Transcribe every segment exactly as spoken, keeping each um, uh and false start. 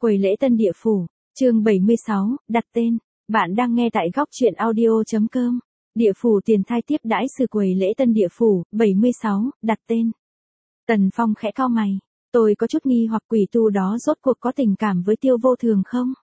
Quầy lễ Tân Địa Phủ, chương bảy mươi sáu, đặt tên. Bạn đang nghe tại góc truyện audio.com. Địa Phủ tiền thai tiếp đãi sư quầy lễ Tân Địa Phủ, bảy mươi sáu, đặt tên. Tần Phong khẽ cau mày. Tôi có chút nghi hoặc quỷ tu đó rốt cuộc có tình cảm với Tiêu Vô Thường không?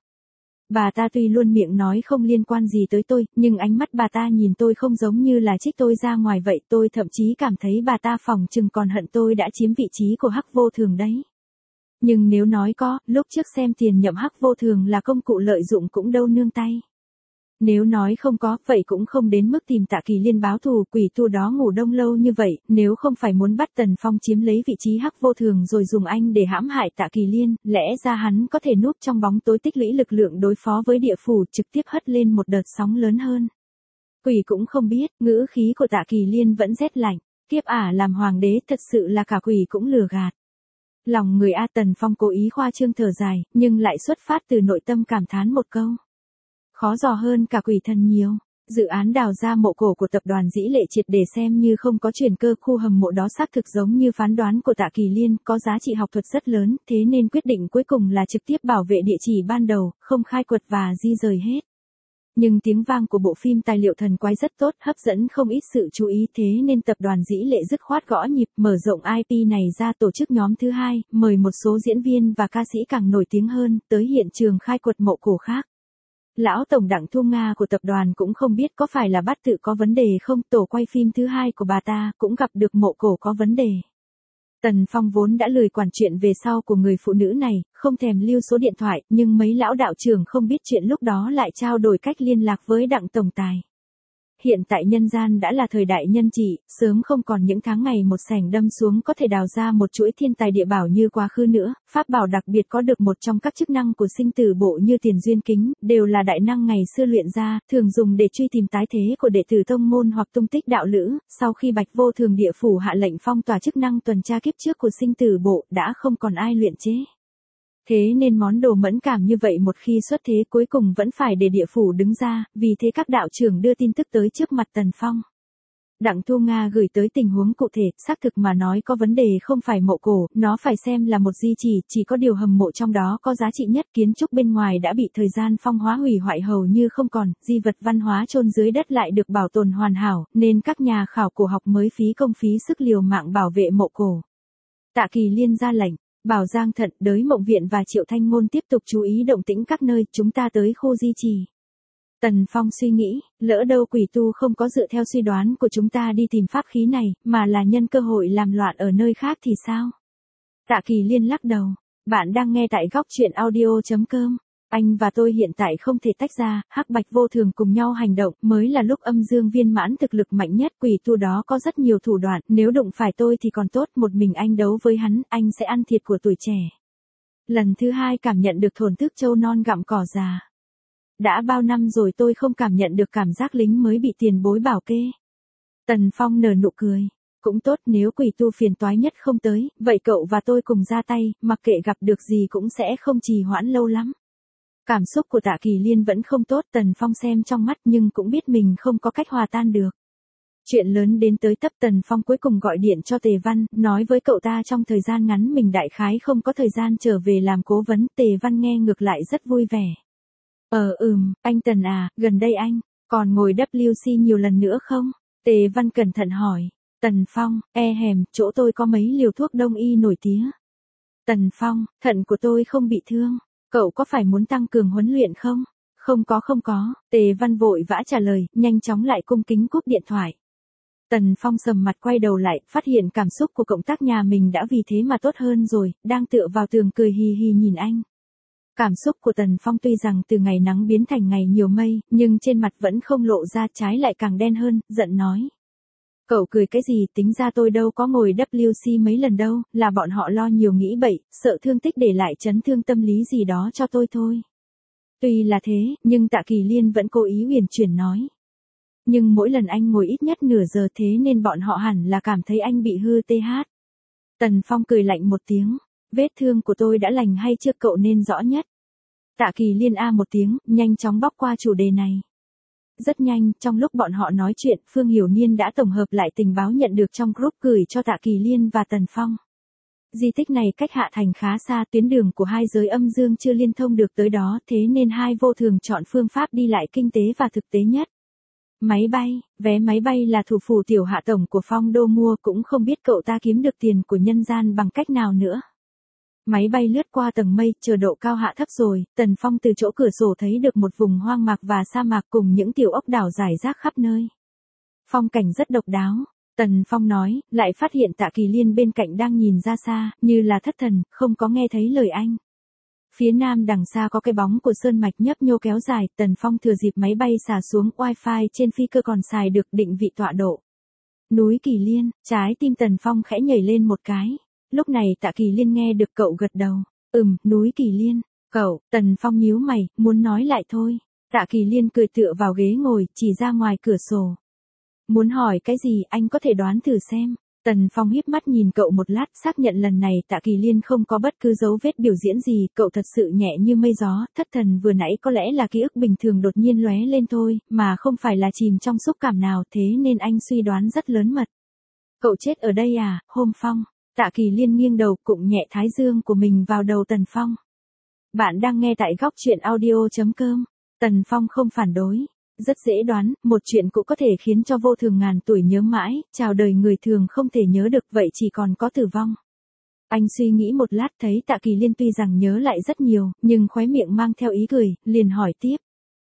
Bà ta tuy luôn miệng nói không liên quan gì tới tôi, nhưng ánh mắt bà ta nhìn tôi không giống như là trích tôi ra ngoài vậy. Tôi thậm chí cảm thấy bà ta phỏng chừng còn hận tôi đã chiếm vị trí của Hắc Vô Thường đấy. Nhưng nếu nói có, lúc trước xem tiền nhậm Hắc Vô Thường là công cụ lợi dụng cũng đâu nương tay. Nếu nói không có, vậy cũng không đến mức tìm Tạ Kỳ Liên báo thù. Quỷ tu đó ngủ đông lâu như vậy, nếu không phải muốn bắt Tần Phong chiếm lấy vị trí Hắc Vô Thường rồi dùng anh để hãm hại Tạ Kỳ Liên, lẽ ra hắn có thể núp trong bóng tối tích lũy lực lượng đối phó với địa phủ, trực tiếp hất lên một đợt sóng lớn hơn. Quỷ cũng không biết, ngữ khí của Tạ Kỳ Liên vẫn rét lạnh. Kiếp ả làm hoàng đế thật sự là cả quỷ cũng lừa gạt. Lòng người A. Tần Phong cố ý khoa trương thở dài, nhưng lại xuất phát từ nội tâm cảm thán một câu. Khó dò hơn cả quỷ thần nhiều. Dự án đào ra mộ cổ của tập đoàn Dĩ Lệ triệt để xem như không có chuyển cơ. Khu hầm mộ đó xác thực giống như phán đoán của Tạ Kỳ Liên, có giá trị học thuật rất lớn, thế nên quyết định cuối cùng là trực tiếp bảo vệ địa chỉ ban đầu, không khai quật và di rời hết. Nhưng tiếng vang của bộ phim tài liệu thần quái rất tốt, hấp dẫn không ít sự chú ý, thế nên tập đoàn Dĩ Lệ dứt khoát gõ nhịp, mở rộng i pê này ra, tổ chức nhóm thứ hai, mời một số diễn viên và ca sĩ càng nổi tiếng hơn, tới hiện trường khai quật mộ cổ khác. Lão tổng Đặng Thu Nga của tập đoàn cũng không biết có phải là bát tự có vấn đề không, tổ quay phim thứ hai của bà ta cũng gặp được mộ cổ có vấn đề. Tần Phong vốn đã lười quản chuyện về sau của người phụ nữ này, không thèm lưu số điện thoại, nhưng mấy lão đạo trưởng không biết chuyện lúc đó lại trao đổi cách liên lạc với Đặng tổng tài. Hiện tại nhân gian đã là thời đại nhân trị, sớm không còn những tháng ngày một sảnh đâm xuống có thể đào ra một chuỗi thiên tài địa bảo như quá khứ nữa. Pháp bảo đặc biệt có được một trong các chức năng của sinh tử bộ như tiền duyên kính, đều là đại năng ngày xưa luyện ra, thường dùng để truy tìm tái thế của đệ tử tông môn hoặc tung tích đạo lữ. Sau khi Bạch Vô Thường địa phủ hạ lệnh phong tỏa chức năng tuần tra kiếp trước của sinh tử bộ, đã không còn ai luyện chế. Thế nên món đồ mẫn cảm như vậy một khi xuất thế cuối cùng vẫn phải để địa phủ đứng ra, vì thế các đạo trưởng đưa tin tức tới trước mặt Tần Phong. Đặng Thu Nga gửi tới tình huống cụ thể, xác thực mà nói có vấn đề không phải mộ cổ, nó phải xem là một di chỉ, chỉ có điều hầm mộ trong đó có giá trị nhất, kiến trúc bên ngoài đã bị thời gian phong hóa hủy hoại hầu như không còn, di vật văn hóa chôn dưới đất lại được bảo tồn hoàn hảo, nên các nhà khảo cổ học mới phí công phí sức liều mạng bảo vệ mộ cổ. Tạ Kỳ Liên ra lệnh. Bảo Giang Thận, Đới Mộng Viện và Triệu Thanh Ngôn tiếp tục chú ý động tĩnh các nơi, chúng ta tới khu di trì. Tần Phong suy nghĩ, lỡ đâu quỷ tu không có dựa theo suy đoán của chúng ta đi tìm pháp khí này, mà là nhân cơ hội làm loạn ở nơi khác thì sao? Tạ Kỳ Liên lắc đầu, bạn đang nghe tại góc truyện audio.com. Anh và tôi hiện tại không thể tách ra, Hắc Bạch Vô Thường cùng nhau hành động, mới là lúc âm dương viên mãn thực lực mạnh nhất. Quỷ tu đó có rất nhiều thủ đoạn, nếu đụng phải tôi thì còn tốt, một mình anh đấu với hắn, anh sẽ ăn thiệt của tuổi trẻ. Lần thứ hai cảm nhận được thổn thức trâu non gặm cỏ già. Đã bao năm rồi tôi không cảm nhận được cảm giác lính mới bị tiền bối bảo kê. Tần Phong nở nụ cười. Cũng tốt, nếu quỷ tu phiền toái nhất không tới, vậy cậu và tôi cùng ra tay, mặc kệ gặp được gì cũng sẽ không trì hoãn lâu lắm. Cảm xúc của Tạ Kỳ Liên vẫn không tốt, Tần Phong xem trong mắt nhưng cũng biết mình không có cách hòa tan được. Chuyện lớn đến tới tấp, Tần Phong cuối cùng gọi điện cho Tề Văn, nói với cậu ta trong thời gian ngắn mình đại khái không có thời gian trở về làm cố vấn. Tề Văn nghe ngược lại rất vui vẻ. Ờ ừm, anh Tần à, gần đây anh, còn ngồi W C nhiều lần nữa không? Tề Văn cẩn thận hỏi. Tần Phong, e hèm, chỗ tôi có mấy liều thuốc đông y nổi tiếng. Tần Phong, thận của tôi không bị thương. Cậu có phải muốn tăng cường huấn luyện không? Không có không có, Tề Văn vội vã trả lời, nhanh chóng lại cung kính cúp điện thoại. Tần Phong sầm mặt quay đầu lại, phát hiện cảm xúc của cộng tác nhà mình đã vì thế mà tốt hơn rồi, đang tựa vào tường cười hì hì nhìn anh. Cảm xúc của Tần Phong tuy rằng từ ngày nắng biến thành ngày nhiều mây, nhưng trên mặt vẫn không lộ ra, trái lại càng đen hơn, giận nói. Cậu cười cái gì, tính ra tôi đâu có ngồi W C mấy lần đâu, là bọn họ lo nhiều nghĩ bậy, sợ thương tích để lại chấn thương tâm lý gì đó cho tôi thôi. Tuy là thế, nhưng Tạ Kỳ Liên vẫn cố ý huyền chuyển nói. Nhưng mỗi lần anh ngồi ít nhất nửa giờ, thế nên bọn họ hẳn là cảm thấy anh bị hư tê hát. Tần Phong cười lạnh một tiếng, vết thương của tôi đã lành hay chưa cậu nên rõ nhất. Tạ Kỳ Liên a một tiếng, nhanh chóng bóc qua chủ đề này. Rất nhanh, trong lúc bọn họ nói chuyện, Phương Hiểu Niên đã tổng hợp lại tình báo nhận được trong group gửi cho Tạ Kỳ Liên và Tần Phong. Di tích này cách Hạ Thành khá xa, tuyến đường của hai giới âm dương chưa liên thông được tới đó, thế nên hai vô thường chọn phương pháp đi lại kinh tế và thực tế nhất. Máy bay, vé máy bay là thủ phủ tiểu hạ tổng của Phong Đô mua, cũng không biết cậu ta kiếm được tiền của nhân gian bằng cách nào nữa. Máy bay lướt qua tầng mây, chờ độ cao hạ thấp rồi, Tần Phong từ chỗ cửa sổ thấy được một vùng hoang mạc và sa mạc cùng những tiểu ốc đảo rải rác khắp nơi. Phong cảnh rất độc đáo, Tần Phong nói, lại phát hiện Tạ Kỳ Liên bên cạnh đang nhìn ra xa, như là thất thần, không có nghe thấy lời anh. Phía nam đằng xa có cái bóng của sơn mạch nhấp nhô kéo dài, Tần Phong thừa dịp máy bay xà xuống, wifi trên phi cơ còn xài được, định vị tọa độ. Núi Kỳ Liên, trái tim Tần Phong khẽ nhảy lên một cái. Lúc này Tạ Kỳ Liên nghe được cậu gật đầu. Ừm, núi Kỳ Liên. Cậu, Tần Phong nhíu mày, muốn nói lại thôi. Tạ Kỳ Liên cười tựa vào ghế ngồi, chỉ ra ngoài cửa sổ. Muốn hỏi cái gì, anh có thể đoán thử xem. Tần Phong híp mắt nhìn cậu một lát, xác nhận lần này Tạ Kỳ Liên không có bất cứ dấu vết biểu diễn gì, cậu thật sự nhẹ như mây gió, thất thần vừa nãy có lẽ là ký ức bình thường đột nhiên lóe lên thôi, mà không phải là chìm trong xúc cảm nào, thế nên anh suy đoán rất lớn mật. Cậu chết ở đây à, Hôm Phong? Tạ Kỳ Liên nghiêng đầu, cụng nhẹ thái dương của mình vào đầu Tần Phong. Bạn đang nghe tại góc truyện audio.com. Tần Phong không phản đối. Rất dễ đoán, một chuyện cũng có thể khiến cho vô thường ngàn tuổi nhớ mãi, chào đời người thường không thể nhớ được, vậy chỉ còn có tử vong. Anh suy nghĩ một lát thấy Tạ Kỳ Liên tuy rằng nhớ lại rất nhiều, nhưng khóe miệng mang theo ý cười, liền hỏi tiếp.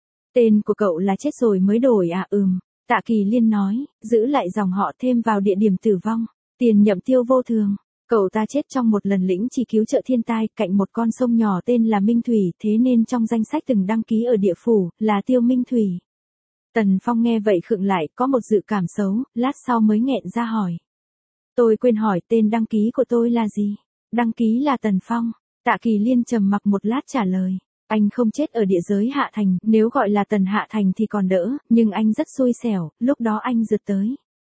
Tên của cậu là chết rồi mới đổi à? Ừm. Tạ Kỳ Liên nói, giữ lại dòng họ thêm vào địa điểm tử vong. Tiền nhậm tiêu vô thường. Cậu ta chết trong một lần lĩnh chỉ cứu trợ thiên tai, cạnh một con sông nhỏ tên là Minh Thủy, thế nên trong danh sách từng đăng ký ở địa phủ, là Tiêu Minh Thủy. Tần Phong nghe vậy khựng lại, có một dự cảm xấu, lát sau mới nghẹn ra hỏi. Tôi quên hỏi tên đăng ký của tôi là gì? Đăng ký là Tần Phong. Tạ Kỳ Liên trầm mặc một lát trả lời. Anh không chết ở địa giới Hạ Thành, nếu gọi là Tần Hạ Thành thì còn đỡ, nhưng anh rất xui xẻo, lúc đó anh rượt tới.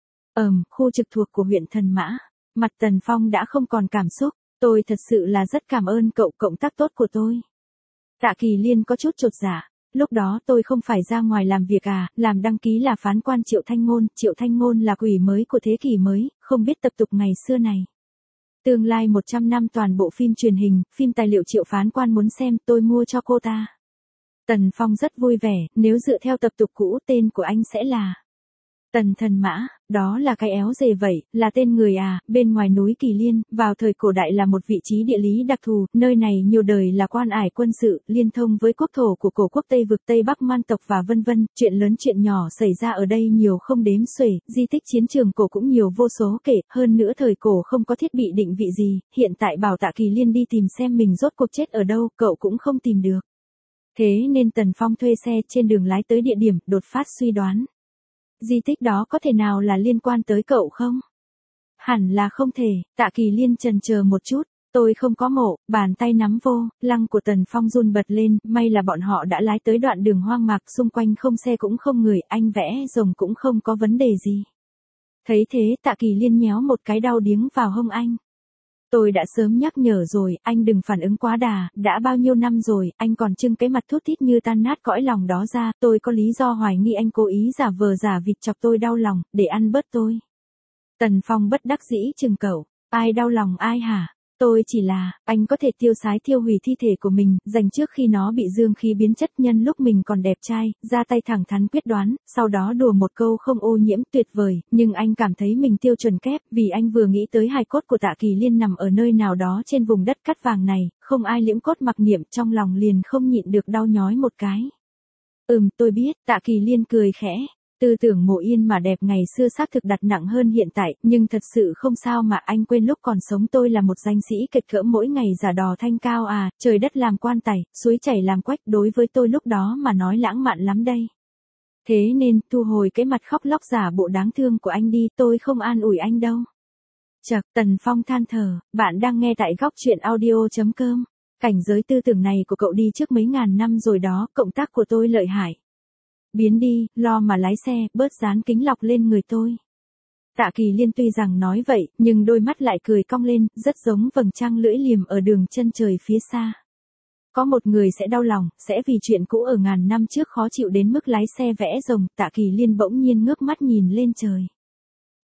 Ờm, khu trực thuộc của huyện Thần Mã. Mặt Tần Phong đã không còn cảm xúc, tôi thật sự là rất cảm ơn cậu, cộng tác tốt của tôi. Tạ Kỳ Liên có chút chột dạ. Lúc đó tôi không phải ra ngoài làm việc à, làm đăng ký là phán quan Triệu Thanh Ngôn, Triệu Thanh Ngôn là quỷ mới của thế kỷ mới, không biết tập tục ngày xưa này. Tương lai một trăm năm toàn bộ phim truyền hình, phim tài liệu Triệu phán quan muốn xem, tôi mua cho cô ta. Tần Phong rất vui vẻ, nếu dựa theo tập tục cũ tên của anh sẽ là Tần Thần Mã, đó là cái éo dề vậy, là tên người à, bên ngoài núi Kỳ Liên, vào thời cổ đại là một vị trí địa lý đặc thù, nơi này nhiều đời là quan ải quân sự, liên thông với quốc thổ của cổ quốc Tây vực Tây Bắc Man tộc và vân vân, chuyện lớn chuyện nhỏ xảy ra ở đây nhiều không đếm xuể, di tích chiến trường cổ cũng nhiều vô số kể, hơn nữa thời cổ không có thiết bị định vị gì, hiện tại bảo Tạ Kỳ Liên đi tìm xem mình rốt cuộc chết ở đâu, cậu cũng không tìm được. Thế nên Tần Phong thuê xe trên đường lái tới địa điểm, đột phát suy đoán. Di tích đó có thể nào là liên quan tới cậu không? Hẳn là không thể, Tạ Kỳ Liên chần chờ một chút, tôi không có mộ, bàn tay nắm vô, lăng của Tần Phong run bật lên, may là bọn họ đã lái tới đoạn đường hoang mạc, xung quanh không xe cũng không người, anh vẽ rồng cũng không có vấn đề gì. Thấy thế Tạ Kỳ Liên nhéo một cái đau điếng vào hông anh. Tôi đã sớm nhắc nhở rồi, anh đừng phản ứng quá đà, đã bao nhiêu năm rồi, anh còn trưng cái mặt thút thít như tan nát cõi lòng đó ra, tôi có lý do hoài nghi anh cố ý giả vờ giả vịt chọc tôi đau lòng, để ăn bớt tôi. Tần Phong bất đắc dĩ chừng cậu, ai đau lòng ai hả? Tôi chỉ là, anh có thể tiêu sái tiêu hủy thi thể của mình, dành trước khi nó bị dương khí biến chất nhân lúc mình còn đẹp trai, ra tay thẳng thắn quyết đoán, sau đó đùa một câu không ô nhiễm tuyệt vời, nhưng anh cảm thấy mình tiêu chuẩn kép, vì anh vừa nghĩ tới hài cốt của Tạ Kỳ Liên nằm ở nơi nào đó trên vùng đất cát vàng này, không ai liễm cốt mặc niệm, trong lòng liền không nhịn được đau nhói một cái. Ừm, tôi biết, Tạ Kỳ Liên cười khẽ. Tư tưởng Mộ Yên mà đẹp ngày xưa xác thực đặt nặng hơn hiện tại, nhưng thật sự không sao mà anh quên lúc còn sống tôi là một danh sĩ kịch cỡ mỗi ngày giả đò thanh cao à, trời đất làm quan tài, suối chảy làm quách, đối với tôi lúc đó mà nói lãng mạn lắm đây. Thế nên, thu hồi cái mặt khóc lóc giả bộ đáng thương của anh đi, tôi không an ủi anh đâu. Chậc, Tần Phong than thở, bạn đang nghe tại góc truyện audio.com. Cảnh giới tư tưởng này của cậu đi trước mấy ngàn năm rồi đó, cộng tác của tôi lợi hại. Biến đi, lo mà lái xe, bớt dán kính lọc lên người tôi. Tạ Kỳ Liên tuy rằng nói vậy, nhưng đôi mắt lại cười cong lên, rất giống vầng trăng lưỡi liềm ở đường chân trời phía xa. Có một người sẽ đau lòng, sẽ vì chuyện cũ ở ngàn năm trước khó chịu đến mức lái xe vẽ rồng, Tạ Kỳ Liên bỗng nhiên ngước mắt nhìn lên trời.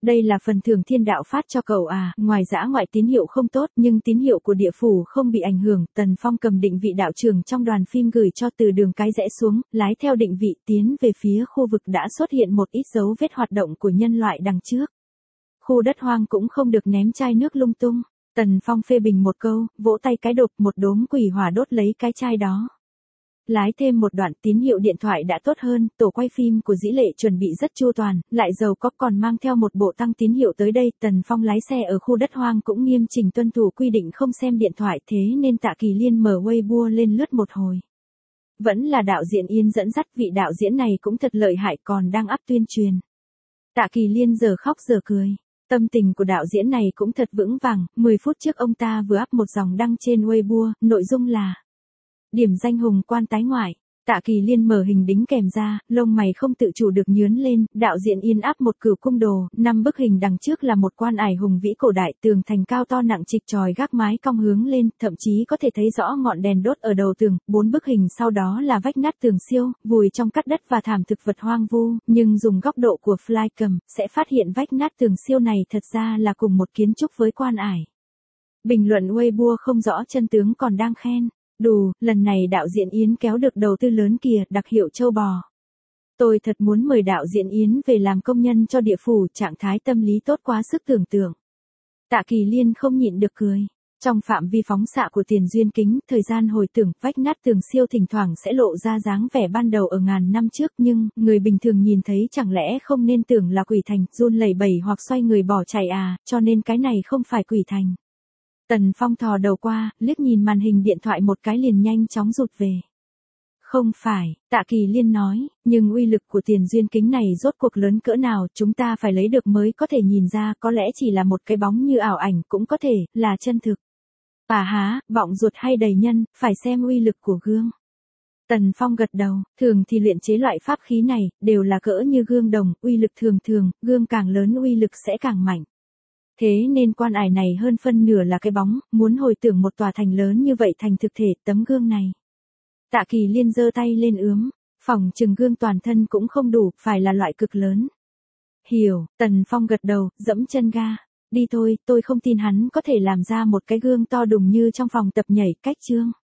Đây là phần thưởng thiên đạo phát cho cậu à, ngoài dã ngoại tín hiệu không tốt nhưng tín hiệu của địa phủ không bị ảnh hưởng. Tần Phong cầm định vị đạo trường trong đoàn phim gửi cho từ đường cái rẽ xuống, lái theo định vị tiến về phía khu vực đã xuất hiện một ít dấu vết hoạt động của nhân loại đằng trước. Khu đất hoang cũng không được ném chai nước lung tung. Tần Phong phê bình một câu, vỗ tay cái đột một đốm quỷ hỏa đốt lấy cái chai đó. Lái thêm một đoạn tín hiệu điện thoại đã tốt hơn, tổ quay phim của Dĩ Lệ chuẩn bị rất chu toàn, lại giàu có còn mang theo một bộ tăng tín hiệu tới đây. Tần Phong lái xe ở khu đất hoang cũng nghiêm chỉnh tuân thủ quy định không xem điện thoại, thế nên Tạ Kỳ Liên mở Weibo lên lướt một hồi. Vẫn là đạo diễn Yên dẫn dắt, vị đạo diễn này cũng thật lợi hại còn đang up tuyên truyền. Tạ Kỳ Liên giờ khóc giờ cười. Tâm tình của đạo diễn này cũng thật vững vàng, mười phút trước ông ta vừa up một dòng đăng trên Weibo, nội dung là điểm danh hùng quan tái ngoại. Tạ Kỳ Liên mở hình đính kèm ra, lông mày không tự chủ được nhướng lên, đạo diễn Yên áp một cửu cung đồ, năm bức hình đằng trước là một quan ải hùng vĩ cổ đại, tường thành cao to nặng trịch tròi gác mái cong hướng lên, thậm chí có thể thấy rõ ngọn đèn đốt ở đầu tường, bốn bức hình sau đó là vách nát tường siêu, vùi trong cát đất và thảm thực vật hoang vu, nhưng dùng góc độ của flycam, sẽ phát hiện vách nát tường siêu này thật ra là cùng một kiến trúc với quan ải. Bình luận Weibo không rõ chân tướng còn đang khen. Đù, lần này đạo diễn Yến kéo được đầu tư lớn kìa, đặc hiệu châu bò. Tôi thật muốn mời đạo diễn Yến về làm công nhân cho địa phủ, trạng thái tâm lý tốt quá sức tưởng tượng. Tạ Kỳ Liên không nhịn được cười. Trong phạm vi phóng xạ của tiền duyên kính, thời gian hồi tưởng, vách nát tường siêu thỉnh thoảng sẽ lộ ra dáng vẻ ban đầu ở ngàn năm trước, nhưng, người bình thường nhìn thấy chẳng lẽ không nên tưởng là quỷ thành, run lẩy bẩy hoặc xoay người bỏ chạy à, cho nên cái này không phải quỷ thành. Tần Phong thò đầu qua, liếc nhìn màn hình điện thoại một cái liền nhanh chóng rụt về. Không phải, Tạ Kỳ Liên nói, nhưng uy lực của tiền duyên kính này rốt cuộc lớn cỡ nào chúng ta phải lấy được mới có thể nhìn ra, có lẽ chỉ là một cái bóng như ảo ảnh, cũng có thể là chân thực. À há, bọng ruột hay đầy nhân, phải xem uy lực của gương. Tần Phong gật đầu, thường thì luyện chế loại pháp khí này, đều là cỡ như gương đồng, uy lực thường thường, gương càng lớn uy lực sẽ càng mạnh. Thế nên quan ải này hơn phân nửa là cái bóng, muốn hồi tưởng một tòa thành lớn như vậy thành thực thể tấm gương này. Tạ Kỳ Liên giơ tay lên ướm, phòng chừng gương toàn thân cũng không đủ, phải là loại cực lớn. Hiểu, Tần Phong gật đầu, dẫm chân ga. Đi thôi, tôi không tin hắn có thể làm ra một cái gương to đùng như trong phòng tập nhảy cách chương.